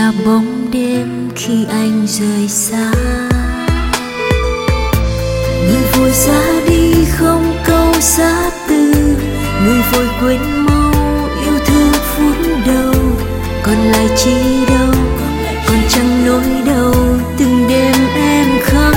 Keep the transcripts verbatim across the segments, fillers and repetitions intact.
là bóng đêm khi anh rời xa. Người vội ra đi không câu giá từ, người vội quên mau yêu thương phút đầu. Còn lại chi đâu, còn chẳng nỗi đau từng đêm em khóc.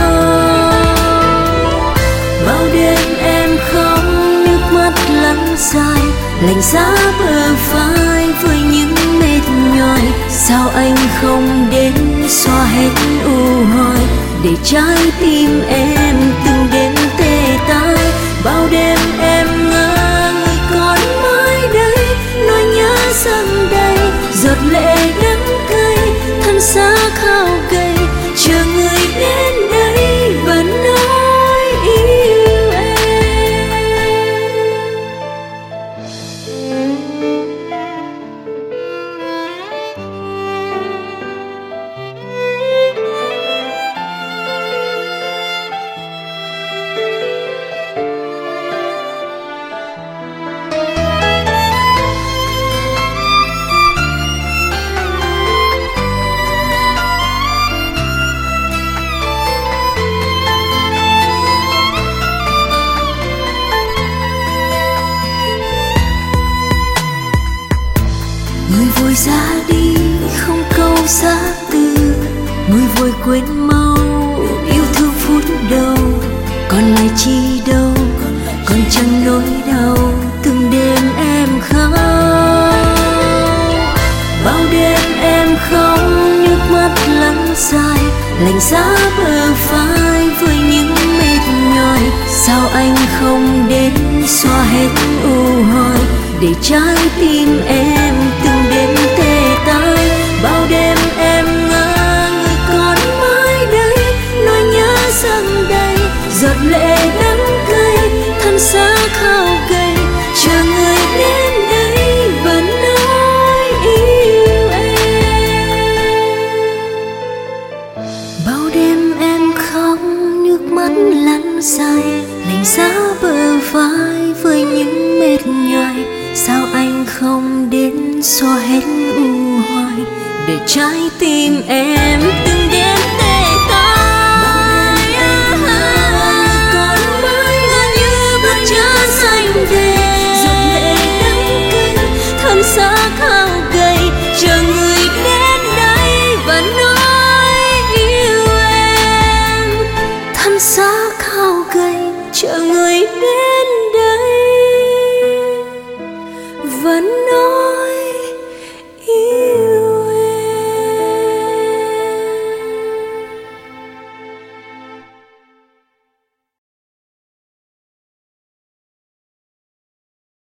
Bao đêm em khóc nước mắt lắng dài, lạnh giá bờ vai với những mệt nhòi. Sao anh không đến xóa hết u hoài, để trái tim em từng đêm tê tái. Bao đêm em ngỡ người còn mãi đây, nỗi nhớ dâng đầy giọt lệ đắng cay. Thân xác khao gầy chờ người đến đây và nói yêu em. Người vội ra đi không câu giá từ, người vội quên mau yêu thương phút đầu. Còn lại chi đâu, còn chẳng nỗi đau từng đêm em khóc. Bao đêm em khóc nước mắt lắng dài, lạnh giá bờ vai với những mệt nhòi. Sao anh không đến xóa hết u hoài, để trái tim em từng đêm tê tái. Bao đêm em ngỡ người còn mãi đây, nỗi nhớ dâng đầy giọt lệ đắng cay. Thân xác khao gầy chờ người đến đây và nói yêu em. Bao đêm em khóc nước mắt lăn dài, lạnh giá bờ vai với những mệt nhòi. Sao anh không đến xóa hết u hoài, để trái tim em từng đêm tê tái. Còn mãi là như bước chân xanh thề, giọt lệ đắng cay. Thân xác khao gầy chờ người đến đây và nói yêu em. Thân xác khao gầy chờ người đến đây vẫn nói